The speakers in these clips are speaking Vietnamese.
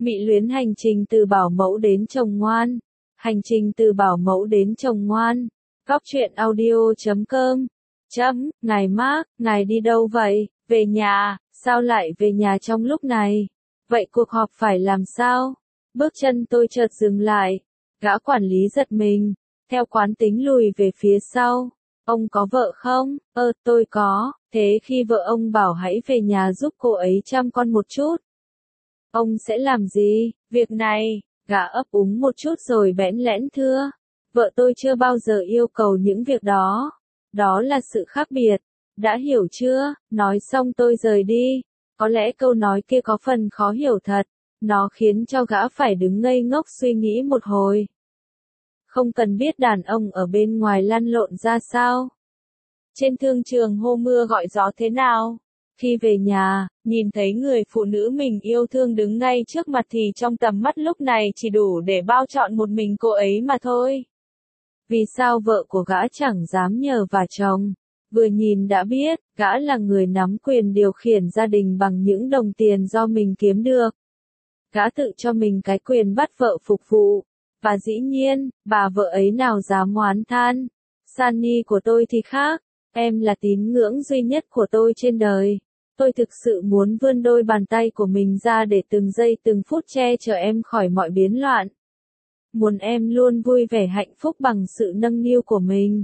Mị luyến hành trình từ bảo mẫu đến chồng ngoan. Hành trình từ bảo mẫu đến chồng ngoan. Góc truyện audio.com. Ngài Mark, ngài đi đâu vậy? Về nhà, sao lại về nhà trong lúc này? Vậy cuộc họp phải làm sao? Bước chân tôi chợt dừng lại. Gã quản lý giật mình, theo quán tính lùi về phía sau. Ông có vợ không? Tôi có. Thế khi vợ ông bảo hãy về nhà giúp cô ấy chăm con một chút, ông sẽ làm gì? Việc này, gã ấp úng một chút rồi bẽn lẽn thưa. Vợ tôi chưa bao giờ yêu cầu những việc đó. Đó là sự khác biệt. Đã hiểu chưa? Nói xong tôi rời đi. Có lẽ câu nói kia có phần khó hiểu thật. Nó khiến cho gã phải đứng ngây ngốc suy nghĩ một hồi. Không cần biết đàn ông ở bên ngoài lăn lộn ra sao. Trên thương trường hô mưa gọi gió thế nào. Khi về nhà, nhìn thấy người phụ nữ mình yêu thương đứng ngay trước mặt thì trong tầm mắt lúc này chỉ đủ để bao trọn một mình cô ấy mà thôi. Vì sao vợ của gã chẳng dám nhờ vả chồng? Vừa nhìn đã biết, gã là người nắm quyền điều khiển gia đình bằng những đồng tiền do mình kiếm được. Gã tự cho mình cái quyền bắt vợ phục vụ. Và dĩ nhiên, bà vợ ấy nào dám oán than. Sunny của tôi thì khác. Em là tín ngưỡng duy nhất của tôi trên đời. Tôi thực sự muốn vươn đôi bàn tay của mình ra để từng giây từng phút che chở em khỏi mọi biến loạn. Muốn em luôn vui vẻ hạnh phúc bằng sự nâng niu của mình.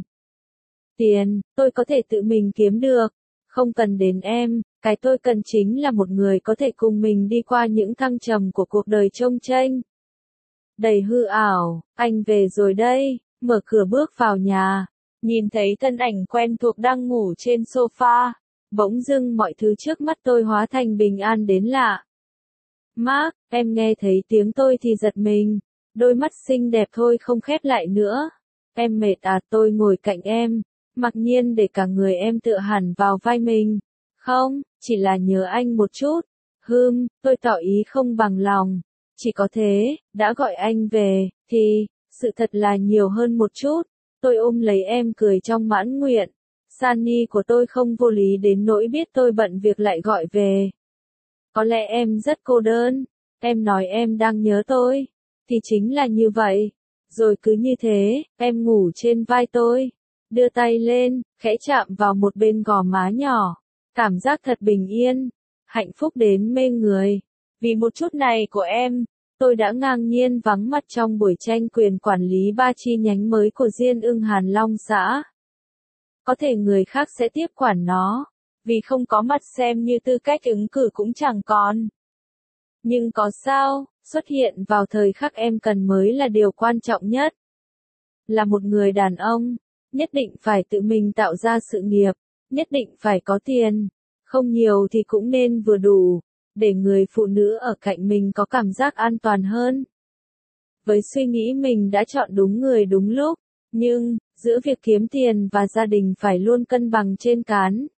Tiền, tôi có thể tự mình kiếm được. Không cần đến em, cái tôi cần chính là một người có thể cùng mình đi qua những thăng trầm của cuộc đời chông chênh. Đầy hư ảo, anh về rồi đây, mở cửa bước vào nhà. Nhìn thấy thân ảnh quen thuộc đang ngủ trên sofa. Bỗng dưng mọi thứ trước mắt tôi hóa thành bình an đến lạ. Mark, em nghe thấy tiếng tôi thì giật mình. Đôi mắt xinh đẹp thôi không khép lại nữa. Em mệt à? Tôi ngồi cạnh em, mặc nhiên để cả người em tựa hẳn vào vai mình. Không, chỉ là nhớ anh một chút. Tôi tỏ ý không bằng lòng. Chỉ có thế, đã gọi anh về, thì, sự thật là nhiều hơn một chút. Tôi ôm lấy em cười trong mãn nguyện. Sunny của tôi không vô lý đến nỗi biết tôi bận việc lại gọi về. Có lẽ em rất cô đơn. Em nói em đang nhớ tôi. Thì chính là như vậy. Rồi cứ như thế, em ngủ trên vai tôi. Đưa tay lên, khẽ chạm vào một bên gò má nhỏ. Cảm giác thật bình yên. Hạnh phúc đến mê người. Vì một chút này của em, tôi đã ngang nhiên vắng mặt trong buổi tranh quyền quản lý 3 chi nhánh mới của Diên Ưng Hàn Long xã. Có thể người khác sẽ tiếp quản nó, vì không có mặt xem như tư cách ứng cử cũng chẳng còn. Nhưng có sao, xuất hiện vào thời khắc em cần mới là điều quan trọng nhất. Là một người đàn ông, nhất định phải tự mình tạo ra sự nghiệp, nhất định phải có tiền, không nhiều thì cũng nên vừa đủ, để người phụ nữ ở cạnh mình có cảm giác an toàn hơn. Với suy nghĩ mình đã chọn đúng người đúng lúc, nhưng, giữa việc kiếm tiền và gia đình phải luôn cân bằng trên cán.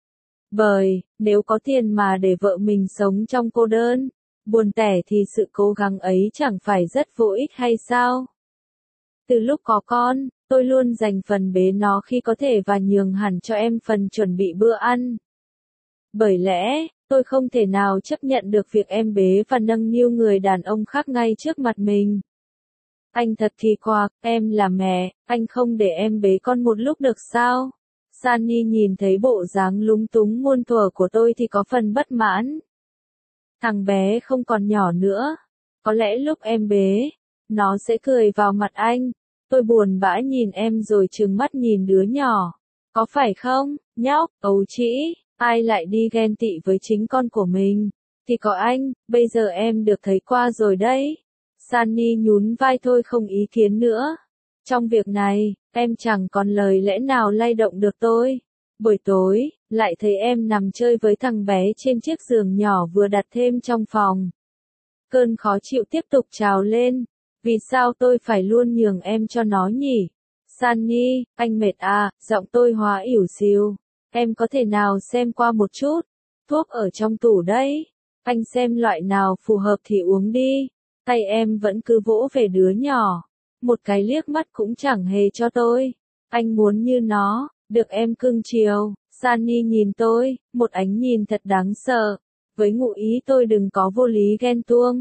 Bởi, nếu có tiền mà để vợ mình sống trong cô đơn, buồn tẻ thì sự cố gắng ấy chẳng phải rất vô ích hay sao? Từ lúc có con, tôi luôn dành phần bế nó khi có thể và nhường hẳn cho em phần chuẩn bị bữa ăn. Bởi lẽ, tôi không thể nào chấp nhận được việc em bế và nâng niu người đàn ông khác ngay trước mặt mình. Anh thật kỳ quặc, em là mẹ, anh không để em bế con một lúc được sao? Sunny nhìn thấy bộ dáng lúng túng muôn thuở của tôi thì có phần bất mãn. Thằng bé không còn nhỏ nữa. Có lẽ lúc em bế, nó sẽ cười vào mặt anh. Tôi buồn bã nhìn em rồi trừng mắt nhìn đứa nhỏ. Có phải không, nhóc, ấu trĩ, ai lại đi ghen tị với chính con của mình? Thì có anh, bây giờ em được thấy qua rồi đấy. Sunny nhún vai thôi không ý kiến nữa. Trong việc này, em chẳng còn lời lẽ nào lay động được tôi. Buổi tối, lại thấy em nằm chơi với thằng bé trên chiếc giường nhỏ vừa đặt thêm trong phòng. Cơn khó chịu tiếp tục trào lên. Vì sao tôi phải luôn nhường em cho nó nhỉ? Sunny, anh mệt à? Giọng tôi hóa ỉu xìu. Em có thể nào xem qua một chút? Thuốc ở trong tủ đấy. Anh xem loại nào phù hợp thì uống đi. Tay em vẫn cứ vỗ về đứa nhỏ. Một cái liếc mắt cũng chẳng hề cho tôi. Anh muốn như nó, được em cưng chiều. Sunny nhìn tôi, một ánh nhìn thật đáng sợ. Với ngụ ý tôi đừng có vô lý ghen tuông.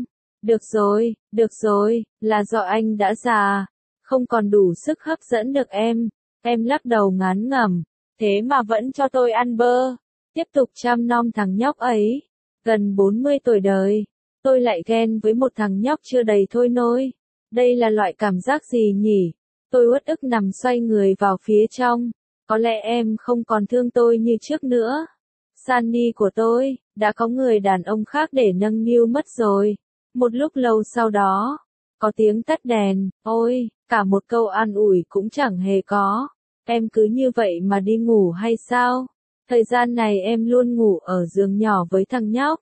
được rồi, là do anh đã già, không còn đủ sức hấp dẫn được em lắc đầu ngán ngẩm, thế mà vẫn cho tôi ăn bơ, tiếp tục chăm nom thằng nhóc ấy, gần 40 tuổi đời, tôi lại ghen với một thằng nhóc chưa đầy thôi nôi, đây là loại cảm giác gì nhỉ, tôi uất ức nằm xoay người vào phía trong, có lẽ em không còn thương tôi như trước nữa. Sunny của tôi, đã có người đàn ông khác để nâng niu mất rồi. Một lúc lâu sau đó, có tiếng tắt đèn, ôi, cả một câu an ủi cũng chẳng hề có. Em cứ như vậy mà đi ngủ hay sao? Thời gian này em luôn ngủ ở giường nhỏ với thằng nhóc.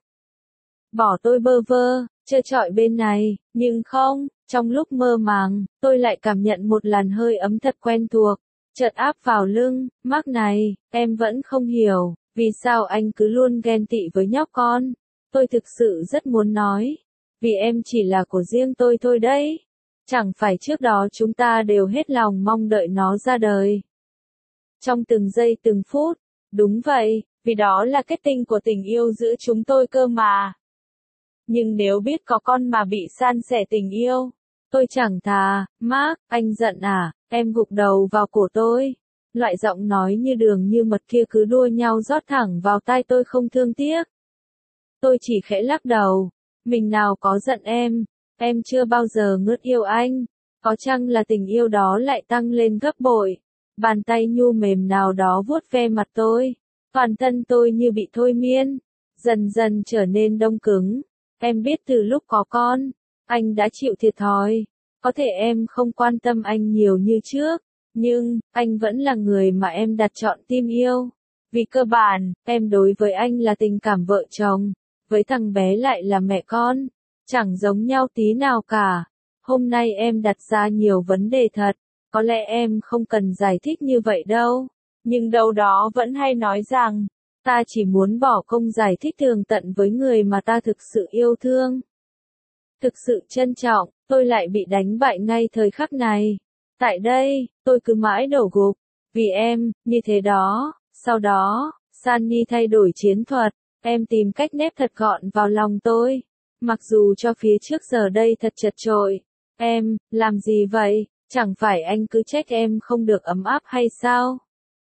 Bỏ tôi bơ vơ, chơi trọi bên này, nhưng không, trong lúc mơ màng, tôi lại cảm nhận một làn hơi ấm thật quen thuộc, chợt áp vào lưng, Mark này, em vẫn không hiểu. Vì sao anh cứ luôn ghen tị với nhóc con? Tôi thực sự rất muốn nói. Vì em chỉ là của riêng tôi thôi đấy. Chẳng phải trước đó chúng ta đều hết lòng mong đợi nó ra đời. Trong từng giây từng phút. Đúng vậy, vì đó là kết tinh của tình yêu giữa chúng tôi cơ mà. Nhưng nếu biết có con mà bị san sẻ tình yêu, tôi chẳng thà, Mark, anh giận à, em gục đầu vào cổ tôi. Loại giọng nói như đường như mật kia cứ đua nhau rót thẳng vào tai tôi không thương tiếc. Tôi chỉ khẽ lắc đầu, mình nào có giận em chưa bao giờ ngớt yêu anh, có chăng là tình yêu đó lại tăng lên gấp bội. Bàn tay nhu mềm nào đó vuốt ve mặt tôi, toàn thân tôi như bị thôi miên, dần dần trở nên đông cứng. Em biết từ lúc có con, anh đã chịu thiệt thòi, có thể em không quan tâm anh nhiều như trước. Nhưng, anh vẫn là người mà em đặt chọn tim yêu. Vì cơ bản, em đối với anh là tình cảm vợ chồng, với thằng bé lại là mẹ con. Chẳng giống nhau tí nào cả. Hôm nay em đặt ra nhiều vấn đề thật, có lẽ em không cần giải thích như vậy đâu. Nhưng đâu đó vẫn hay nói rằng, ta chỉ muốn bỏ công giải thích tường tận với người mà ta thực sự yêu thương. Thực sự trân trọng, tôi lại bị đánh bại ngay thời khắc này. Tại đây, tôi cứ mãi đổ gục, vì em, như thế đó, sau đó, Sunny thay đổi chiến thuật, em tìm cách nép thật gọn vào lòng tôi, mặc dù cho phía trước giờ đây thật chật chội, em, làm gì vậy, chẳng phải anh cứ trách em không được ấm áp hay sao?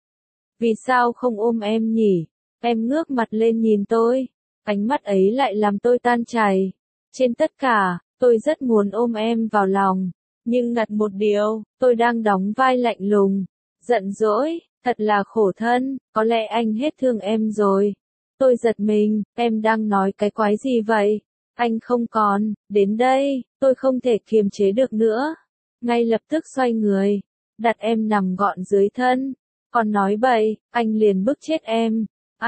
Vì sao không ôm em nhỉ? Em ngước mặt lên nhìn tôi, ánh mắt ấy lại làm tôi tan chảy, trên tất cả, tôi rất muốn ôm em vào lòng. Nhưng ngặt một điều, tôi đang đóng vai lạnh lùng, giận dỗi, thật là khổ thân, có lẽ anh hết thương em rồi. Tôi giật mình, em đang nói cái quái gì vậy? Anh không còn, đến đây, tôi không thể kiềm chế được nữa. Ngay lập tức xoay người, đặt em nằm gọn dưới thân. Còn nói bậy, anh liền bức chết em.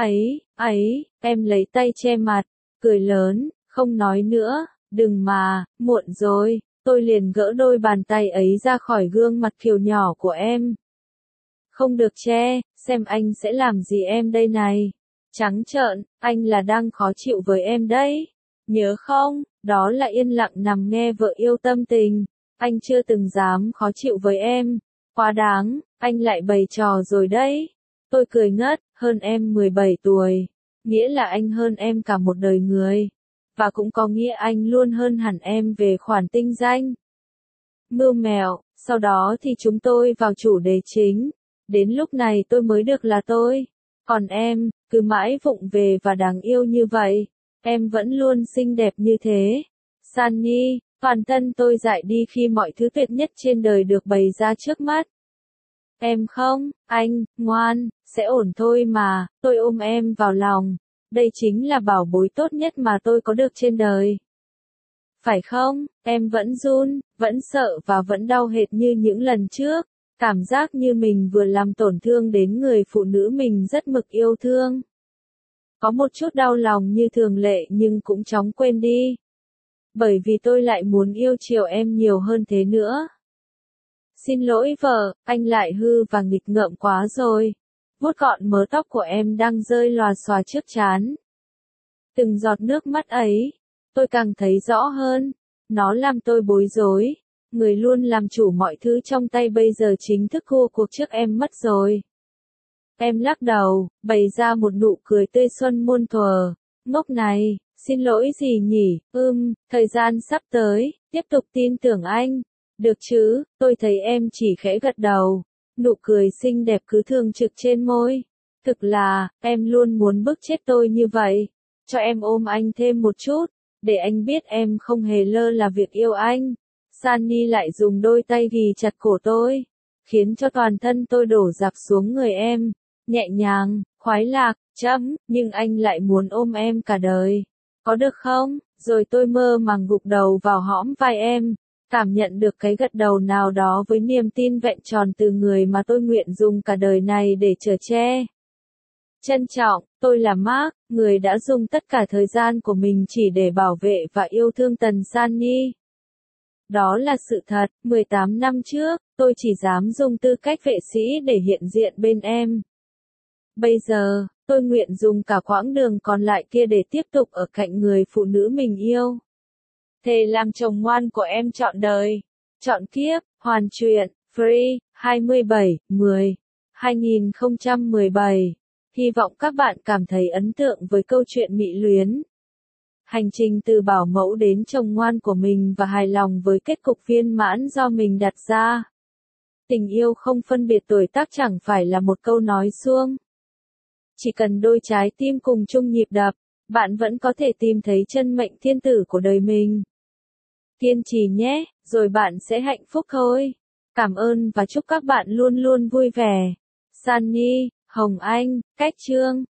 Em lấy tay che mặt, cười lớn, không nói nữa, đừng mà, muộn rồi. Tôi liền gỡ đôi bàn tay ấy ra khỏi gương mặt kiều nhỏ của em. Không được che, xem anh sẽ làm gì em đây này. Trắng trợn, anh là đang khó chịu với em đấy. Nhớ không, đó là yên lặng nằm nghe vợ yêu tâm tình. Anh chưa từng dám khó chịu với em. Quá đáng, anh lại bày trò rồi đấy. Tôi cười ngất, hơn em 17 tuổi. Nghĩa là anh hơn em cả một đời người. Và cũng có nghĩa anh luôn hơn hẳn em về khoản tinh danh. Mưu mẹo, sau đó thì chúng tôi vào chủ đề chính. Đến lúc này tôi mới được là tôi. Còn em, cứ mãi vụng về và đáng yêu như vậy. Em vẫn luôn xinh đẹp như thế. Sunny, toàn thân tôi dại đi khi mọi thứ tuyệt nhất trên đời được bày ra trước mắt. Em không, anh, ngoan, sẽ ổn thôi mà, tôi ôm em vào lòng. Đây chính là bảo bối tốt nhất mà tôi có được trên đời. Phải không, em vẫn run, vẫn sợ và vẫn đau hệt như những lần trước. Cảm giác như mình vừa làm tổn thương đến người phụ nữ mình rất mực yêu thương. Có một chút đau lòng như thường lệ nhưng cũng chóng quên đi. Bởi vì tôi lại muốn yêu chiều em nhiều hơn thế nữa. Xin lỗi vợ, anh lại hư và nghịch ngợm quá rồi. Vuốt gọn mớ tóc của em đang rơi lòa xòa trước trán. Từng giọt nước mắt ấy, tôi càng thấy rõ hơn. Nó làm tôi bối rối. Người luôn làm chủ mọi thứ trong tay bây giờ chính thức thua cuộc trước em mất rồi. Em lắc đầu, bày ra một nụ cười tươi xuân muôn thuở. Ngốc này, Xin lỗi gì nhỉ, thời gian sắp tới, tiếp tục tin tưởng anh. Được chứ, tôi thấy em chỉ khẽ gật đầu. Nụ cười xinh đẹp cứ thường trực trên môi. Thực là, em luôn muốn bức chết tôi như vậy. Cho em ôm anh thêm một chút, để anh biết em không hề lơ là việc yêu anh. Sunny lại dùng đôi tay ghì chặt cổ tôi, khiến cho toàn thân tôi đổ dạp xuống người em. Nhẹ nhàng, khoái lạc, nhưng anh lại muốn ôm em cả đời. Có được không? Rồi tôi mơ màng gục đầu vào hõm vai em, cảm nhận được cái gật đầu nào đó với niềm tin vẹn tròn từ người mà tôi nguyện dùng cả đời này để chở che. Trân trọng, tôi là Mark, người đã dùng tất cả thời gian của mình chỉ để bảo vệ và yêu thương Tần Sunny. Đó là sự thật, 18 năm trước, tôi chỉ dám dùng tư cách vệ sĩ để hiện diện bên em. Bây giờ, tôi nguyện dùng cả quãng đường còn lại kia để tiếp tục ở cạnh người phụ nữ mình yêu. Thề làm chồng ngoan của em trọn đời. Trọn kiếp, hoàn truyện, free, 27/10/2017. Hy vọng các bạn cảm thấy ấn tượng với câu chuyện mị luyến. Hành trình từ bảo mẫu đến chồng ngoan của mình và hài lòng với kết cục viên mãn do mình đặt ra. Tình yêu không phân biệt tuổi tác chẳng phải là một câu nói suông. Chỉ cần đôi trái tim cùng chung nhịp đập, bạn vẫn có thể tìm thấy chân mệnh thiên tử của đời mình. Kiên trì nhé, rồi bạn sẽ hạnh phúc thôi. Cảm ơn và chúc các bạn luôn luôn vui vẻ. Sunny, Hồng Anh, Cách Chương.